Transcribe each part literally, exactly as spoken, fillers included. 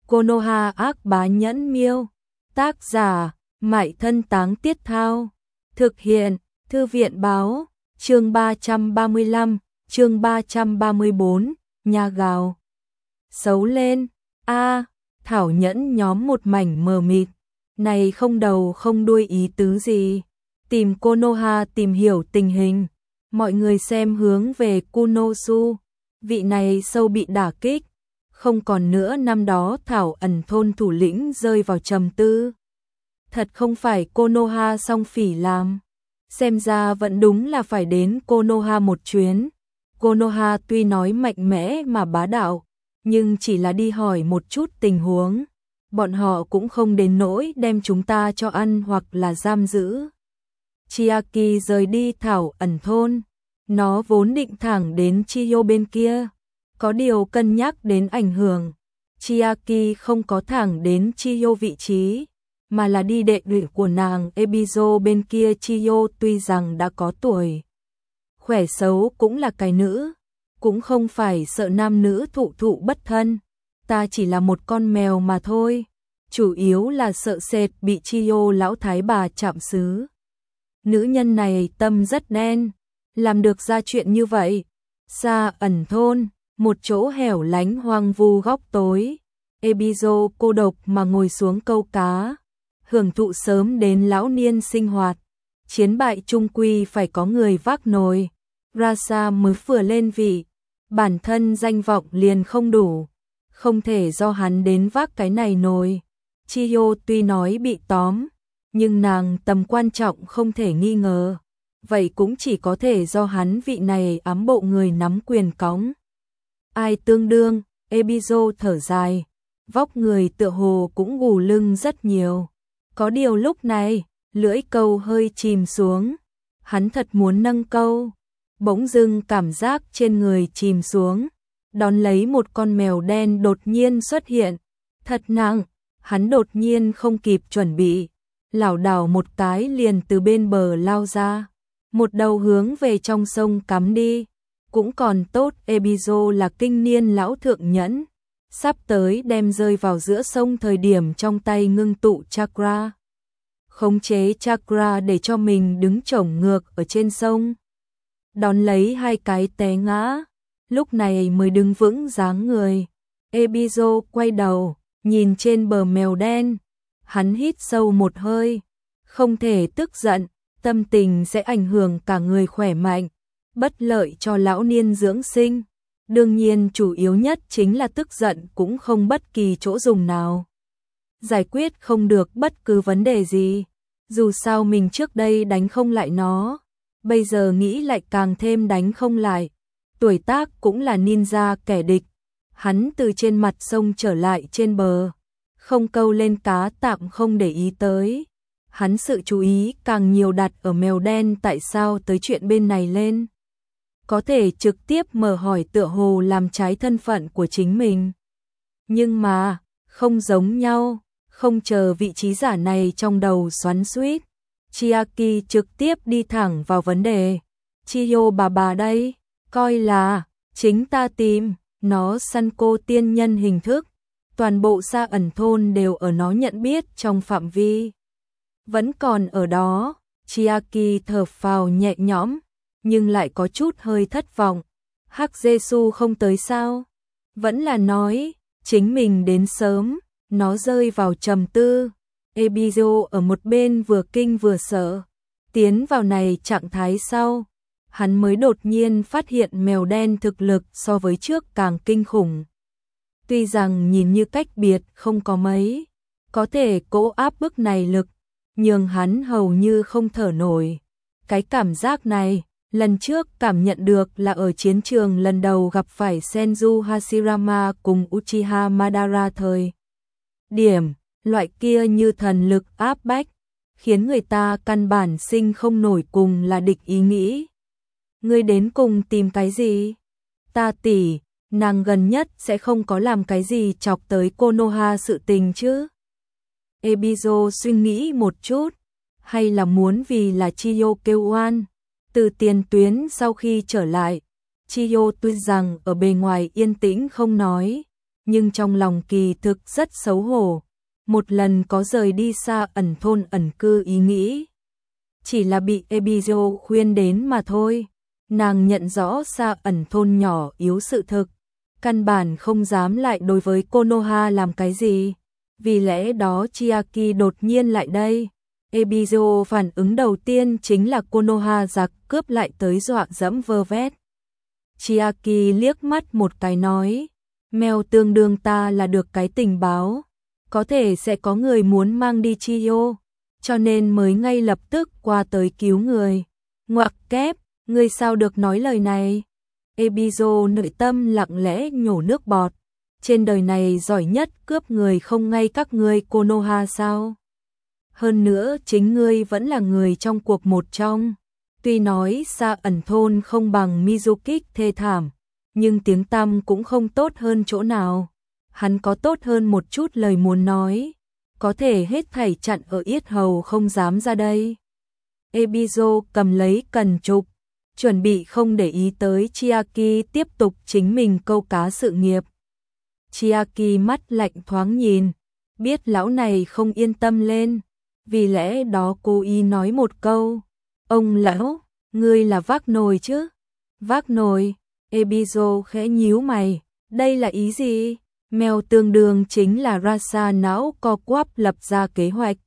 Konoha ác bá nhẫn miêu. Tác giả, Mại Thân Táng Tiết Thao. Thực hiện, Thư viện báo, chương ba trăm ba mươi lăm, chương ba trăm ba mươi bốn, nhà gào. Xấu lên, a Thảo Nhẫn nhóm một mảnh mờ mịt, này không đầu không đuôi ý tứ gì. Tìm Konoha tìm hiểu tình hình, mọi người xem hướng về Kunosu, vị này sâu bị đả kích. Không còn nữa năm đó Thảo ẩn thôn thủ lĩnh rơi vào trầm tư. Thật không phải Konoha song phỉ làm. Xem ra vẫn đúng là phải đến Konoha một chuyến. Konoha tuy nói mạnh mẽ mà bá đạo, nhưng chỉ là đi hỏi một chút tình huống. Bọn họ cũng không đến nỗi đem chúng ta cho ăn hoặc là giam giữ. Chiaki rời đi Thảo ẩn thôn. Nó vốn định thẳng đến Chiyo bên kia. Có điều cân nhắc đến ảnh hưởng, Chiaki không có thẳng đến Chiyo vị trí, mà là đi đệ đệ của nàng Ebizo bên kia. Chiyo tuy rằng đã có tuổi, khỏe xấu cũng là cái nữ, cũng không phải sợ nam nữ thụ thụ bất thân. Ta chỉ là một con mèo mà thôi, chủ yếu là sợ sệt bị Chiyo lão thái bà chạm xứ. Nữ nhân này tâm rất đen, làm được ra chuyện như vậy. Xa ẩn thôn, một chỗ hẻo lánh hoang vu góc tối, Ebizo cô độc mà ngồi xuống câu cá, hưởng thụ sớm đến lão niên sinh hoạt. Chiến bại chung quy phải có người vác nồi, Rasa mới vừa lên vị, bản thân danh vọng liền không đủ, không thể do hắn đến vác cái này nồi. Chiyo tuy nói bị tóm, nhưng nàng tầm quan trọng không thể nghi ngờ, vậy cũng chỉ có thể do hắn vị này ám bộ người nắm quyền cõng. Ai tương đương, Ebizo thở dài, vóc người tựa hồ cũng gù lưng rất nhiều. Có điều lúc này, lưỡi câu hơi chìm xuống, hắn thật muốn nâng câu, bỗng dưng cảm giác trên người chìm xuống, đón lấy một con mèo đen đột nhiên xuất hiện, thật nặng, hắn đột nhiên không kịp chuẩn bị, lảo đảo một cái liền từ bên bờ lao ra, một đầu hướng về trong sông cắm đi. Cũng còn tốt Ebizo là kinh niên lão thượng nhẫn, sắp tới đem rơi vào giữa sông thời điểm trong tay ngưng tụ chakra. Khống chế chakra để cho mình đứng chổng ngược ở trên sông. Đón lấy hai cái té ngã, lúc này mới đứng vững dáng người. Ebizo quay đầu, nhìn trên bờ mèo đen, hắn hít sâu một hơi, không thể tức giận, tâm tình sẽ ảnh hưởng cả người khỏe mạnh, bất lợi cho lão niên dưỡng sinh. Đương nhiên chủ yếu nhất chính là tức giận cũng không bất kỳ chỗ dùng nào. Giải quyết không được bất cứ vấn đề gì. Dù sao mình trước đây đánh không lại nó, bây giờ nghĩ lại càng thêm đánh không lại. Tuổi tác cũng là ninja kẻ địch. Hắn từ trên mặt sông trở lại trên bờ, không câu lên cá tạm không để ý tới. Hắn sự chú ý càng nhiều đặt ở mèo đen tại sao tới chuyện bên này lên. Có thể trực tiếp mở hỏi tựa hồ làm trái thân phận của chính mình. Nhưng mà, không giống nhau, không chờ vị trí giả này trong đầu xoắn xuýt, Chiaki trực tiếp đi thẳng vào vấn đề. Chiyo bà bà đây, coi là, chính ta tìm, nó săn cô tiên nhân hình thức, toàn bộ xa ẩn thôn đều ở nó nhận biết trong phạm vi. Vẫn còn ở đó, Chiaki thở phào nhẹ nhõm, nhưng lại có chút hơi thất vọng. Hắc Jesu không tới sao? Vẫn là nói, chính mình đến sớm, nó rơi vào trầm tư. Ebizo ở một bên vừa kinh vừa sợ. Tiến vào này trạng thái sau, hắn mới đột nhiên phát hiện mèo đen thực lực so với trước càng kinh khủng. Tuy rằng nhìn như cách biệt không có mấy, có thể cố áp bức này lực, nhưng hắn hầu như không thở nổi. Cái cảm giác này, lần trước cảm nhận được là ở chiến trường lần đầu gặp phải Senju Hashirama cùng Uchiha Madara thời điểm, loại kia như thần lực áp bách, khiến người ta căn bản sinh không nổi cùng là địch ý nghĩ. Ngươi đến cùng tìm cái gì? Ta tỷ, nàng gần nhất sẽ không có làm cái gì chọc tới Konoha sự tình chứ? Ebizo suy nghĩ một chút, hay là muốn vì là Chiyo kêu oan? Từ tiền tuyến sau khi trở lại, Chiyo tuy rằng ở bề ngoài yên tĩnh không nói, nhưng trong lòng kỳ thực rất xấu hổ. Một lần có rời đi xa ẩn thôn ẩn cư ý nghĩ. Chỉ là bị Ebizo khuyên đến mà thôi. Nàng nhận rõ xa ẩn thôn nhỏ yếu sự thực. Căn bản không dám lại đối với Konoha làm cái gì. Vì lẽ đó Chiaki đột nhiên lại đây. Ebizo phản ứng đầu tiên chính là Konoha giặc cướp lại tới dọa dẫm vơ vét. Chiaki liếc mắt một cái nói, mèo tương đương ta là được cái tình báo, có thể sẽ có người muốn mang đi Chiyo, cho nên mới ngay lập tức qua tới cứu người. Ngoặc kép, ngươi sao được nói lời này? Ebizo nội tâm lặng lẽ nhổ nước bọt, trên đời này giỏi nhất cướp người không ngay các ngươi Konoha sao? Hơn nữa chính ngươi vẫn là người trong cuộc một trong. Tuy nói xa ẩn thôn không bằng Mizukik thê thảm, nhưng tiếng tăm cũng không tốt hơn chỗ nào. Hắn có tốt hơn một chút lời muốn nói, có thể hết thảy chặn ở yết hầu không dám ra đây. Ebizo cầm lấy cần trục, chuẩn bị không để ý tới Chiaki tiếp tục chính mình câu cá sự nghiệp. Chiaki mắt lạnh thoáng nhìn, biết lão này không yên tâm lên, vì lẽ đó cô ý nói một câu, ông lão, ngươi là vác nồi chứ? Vác nồi, Ebizo khẽ nhíu mày, đây là ý gì? Mèo tương đương chính là Rasa não co quắp lập ra kế hoạch.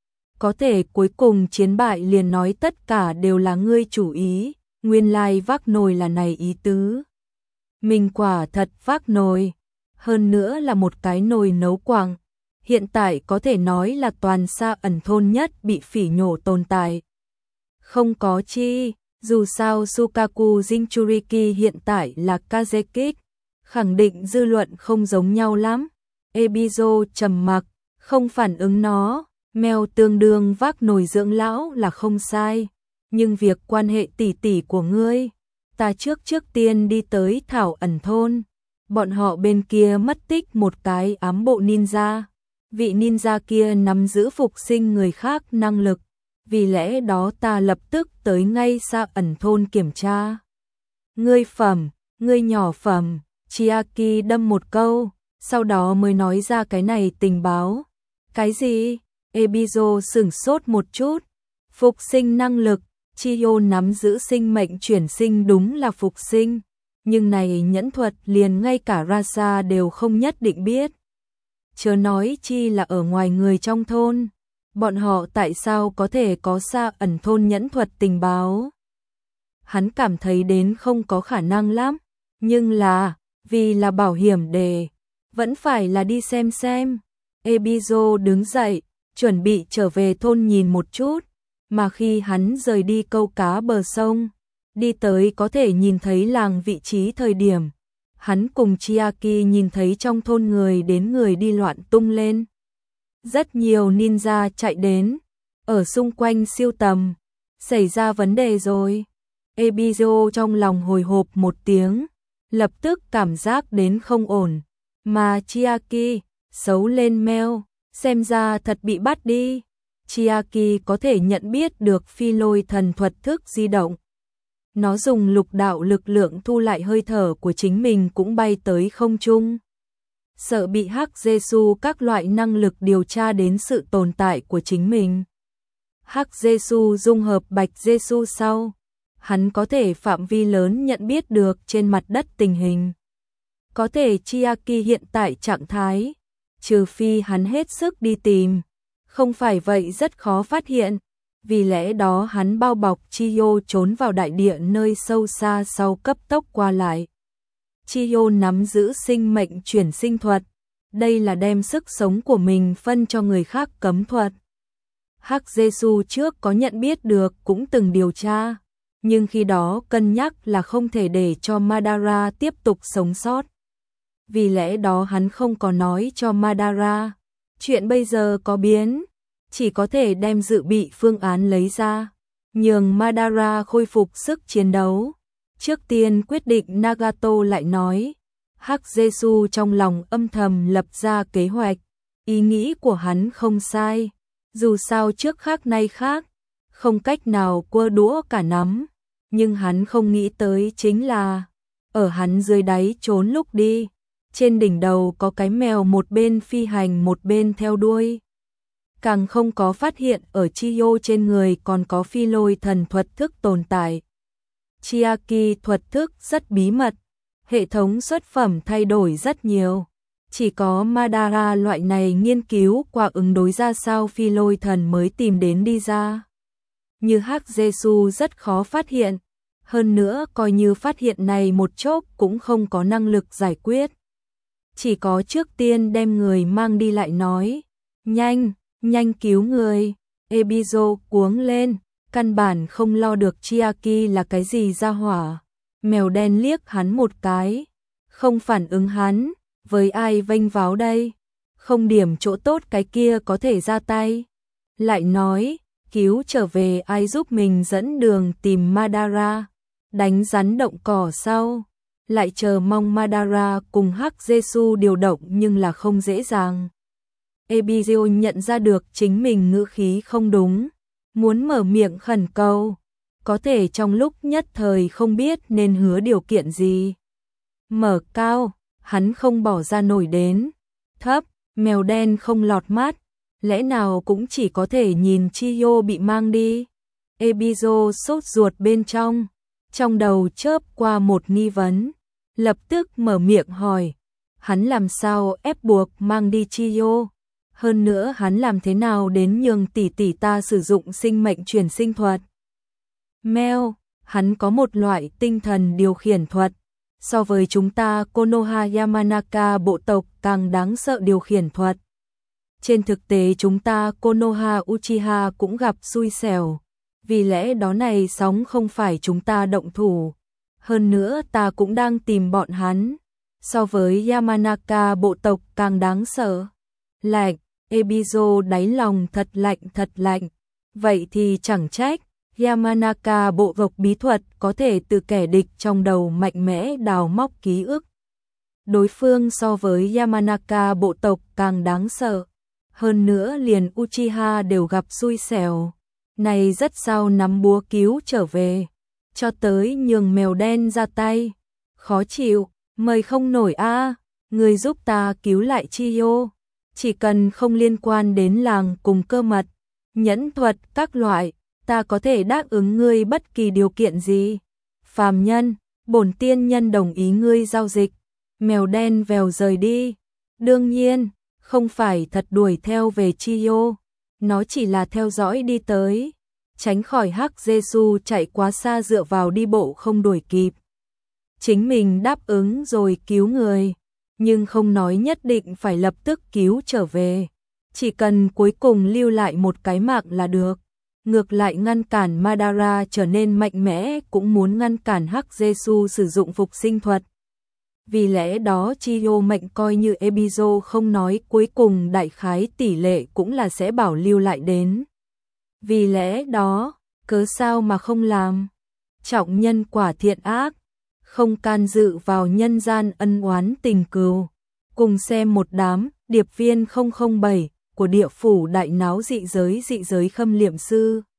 Có thể cuối cùng chiến bại liền nói tất cả đều là ngươi chủ ý, nguyên lai vác nồi là này ý tứ. Mình quả thật vác nồi, hơn nữa là một cái nồi nấu quặng. Hiện tại có thể nói là toàn xa ẩn thôn nhất bị phỉ nhổ tồn tại. Không có chi, dù sao Sukaku Jinchuriki hiện tại là Kazekik, khẳng định dư luận không giống nhau lắm. Ebizo trầm mặc, không phản ứng nó, mèo tương đương vác nồi dưỡng lão là không sai, nhưng việc quan hệ tỷ tỷ của ngươi, ta trước trước tiên đi tới Thảo ẩn thôn, bọn họ bên kia mất tích một cái ám bộ ninja. Vị ninja kia nắm giữ phục sinh người khác năng lực, vì lẽ đó ta lập tức tới ngay xa ẩn thôn kiểm tra. Ngươi phẩm, ngươi nhỏ phẩm, Chiaki đâm một câu, sau đó mới nói ra cái này tình báo. Cái gì? Ebizo sửng sốt một chút. Phục sinh năng lực, Chiyo nắm giữ sinh mệnh chuyển sinh đúng là phục sinh, nhưng này nhẫn thuật liền ngay cả Rasa đều không nhất định biết. Chớ nói chi là ở ngoài người trong thôn, bọn họ tại sao có thể có xa ẩn thôn nhẫn thuật tình báo? Hắn cảm thấy đến không có khả năng lắm, nhưng là, vì là bảo hiểm đề, vẫn phải là đi xem xem. Ebizo đứng dậy, chuẩn bị trở về thôn nhìn một chút, mà khi hắn rời đi câu cá bờ sông, đi tới có thể nhìn thấy làng vị trí thời điểm. Hắn cùng Chiaki nhìn thấy trong thôn người đến người đi loạn tung lên. Rất nhiều ninja chạy đến, ở xung quanh siêu tầm, xảy ra vấn đề rồi. Ebizo trong lòng hồi hộp một tiếng, lập tức cảm giác đến không ổn. Mà Chiaki, xấu lên meo, xem ra thật bị bắt đi. Chiaki có thể nhận biết được phi lôi thần thuật thức di động. Nó dùng lục đạo lực lượng thu lại hơi thở của chính mình cũng bay tới không trung. Sợ bị Hắc Jesu các loại năng lực điều tra đến sự tồn tại của chính mình. Hắc Jesu dung hợp Bạch Jesu sau, hắn có thể phạm vi lớn nhận biết được trên mặt đất tình hình. Có thể Chiaki hiện tại trạng thái, trừ phi hắn hết sức đi tìm, không phải vậy rất khó phát hiện. Vì lẽ đó hắn bao bọc Chiyo trốn vào đại địa nơi sâu xa sau cấp tốc qua lại. Chiyo nắm giữ sinh mệnh chuyển sinh thuật, đây là đem sức sống của mình phân cho người khác cấm thuật. Hắc Jesu trước có nhận biết được cũng từng điều tra, nhưng khi đó cân nhắc là không thể để cho Madara tiếp tục sống sót. Vì lẽ đó hắn không có nói cho Madara, chuyện bây giờ có biến. Chỉ có thể đem dự bị phương án lấy ra, nhường Madara khôi phục sức chiến đấu. Trước tiên quyết định Nagato lại nói, Hắc Jesu trong lòng âm thầm lập ra kế hoạch, ý nghĩ của hắn không sai, dù sao trước khác nay khác, không cách nào quơ đũa cả nắm, nhưng hắn không nghĩ tới chính là, ở hắn dưới đáy trốn lúc đi, trên đỉnh đầu có cái mèo một bên phi hành một bên theo đuôi. Càng không có phát hiện ở Chiyo trên người còn có phi lôi thần thuật thức tồn tại. Chiaki thuật thức rất bí mật, hệ thống xuất phẩm thay đổi rất nhiều. Chỉ có Madara loại này nghiên cứu qua ứng đối ra sao phi lôi thần mới tìm đến đi ra. Như Hắc Jesu rất khó phát hiện, hơn nữa coi như phát hiện này một chốc cũng không có năng lực giải quyết. Chỉ có trước tiên đem người mang đi lại nói, nhanh, nhanh cứu người. Ebizo cuống lên, căn bản không lo được Chiaki là cái gì ra hỏa. Mèo đen liếc hắn một cái, không phản ứng hắn, với ai vênh váo đây, không điểm chỗ tốt cái kia có thể ra tay. Lại nói, cứu trở về ai giúp mình dẫn đường tìm Madara, đánh rắn động cỏ sau, lại chờ mong Madara cùng Hắc Jesu điều động nhưng là không dễ dàng. Ebizo nhận ra được chính mình ngữ khí không đúng, muốn mở miệng khẩn cầu, có thể trong lúc nhất thời không biết nên hứa điều kiện gì. Mở cao, hắn không bỏ ra nổi đến, thấp, mèo đen không lọt mắt, lẽ nào cũng chỉ có thể nhìn Chiyo bị mang đi. Ebizo sốt ruột bên trong, trong đầu chớp qua một nghi vấn, lập tức mở miệng hỏi, hắn làm sao ép buộc mang đi Chiyo? Hơn nữa hắn làm thế nào đến nhường tỷ tỷ ta sử dụng sinh mệnh truyền sinh thuật? Mèo, hắn có một loại tinh thần điều khiển thuật, so với chúng ta Konoha Yamanaka bộ tộc càng đáng sợ điều khiển thuật. Trên thực tế chúng ta Konoha Uchiha cũng gặp xui xẻo, vì lẽ đó này sóng không phải chúng ta động thủ. Hơn nữa ta cũng đang tìm bọn hắn, so với Yamanaka bộ tộc càng đáng sợ. Lạnh, Ebizo đáy lòng thật lạnh thật lạnh, vậy thì chẳng trách Yamanaka bộ tộc bí thuật có thể từ kẻ địch trong đầu mạnh mẽ đào móc ký ức. Đối phương so với Yamanaka bộ tộc càng đáng sợ, hơn nữa liền Uchiha đều gặp xui xẻo, này rất sao nắm búa cứu trở về, cho tới nhường mèo đen ra tay, khó chịu, mời không nổi a, người giúp ta cứu lại Chiyo, chỉ cần không liên quan đến làng cùng cơ mật, nhẫn thuật các loại, ta có thể đáp ứng ngươi bất kỳ điều kiện gì. Phàm nhân, bổn tiên nhân đồng ý ngươi giao dịch. Mèo đen vèo rời đi. Đương nhiên, không phải thật đuổi theo về Chiyo, nó chỉ là theo dõi đi tới, tránh khỏi Hắc Jesu chạy quá xa dựa vào đi bộ không đuổi kịp. Chính mình đáp ứng rồi cứu người, nhưng không nói nhất định phải lập tức cứu trở về, chỉ cần cuối cùng lưu lại một cái mạng là được. Ngược lại ngăn cản Madara trở nên mạnh mẽ cũng muốn ngăn cản Hắc Jesu sử dụng phục sinh thuật. Vì lẽ đó Chiyo mệnh coi như Ebizo không nói cuối cùng đại khái tỷ lệ cũng là sẽ bảo lưu lại đến. Vì lẽ đó, cớ sao mà không làm? Trọng nhân quả thiện ác, không can dự vào nhân gian ân oán tình cừu. Cùng xem một đám điệp viên không không bảy của địa phủ đại náo dị giới dị giới khâm liệm sư.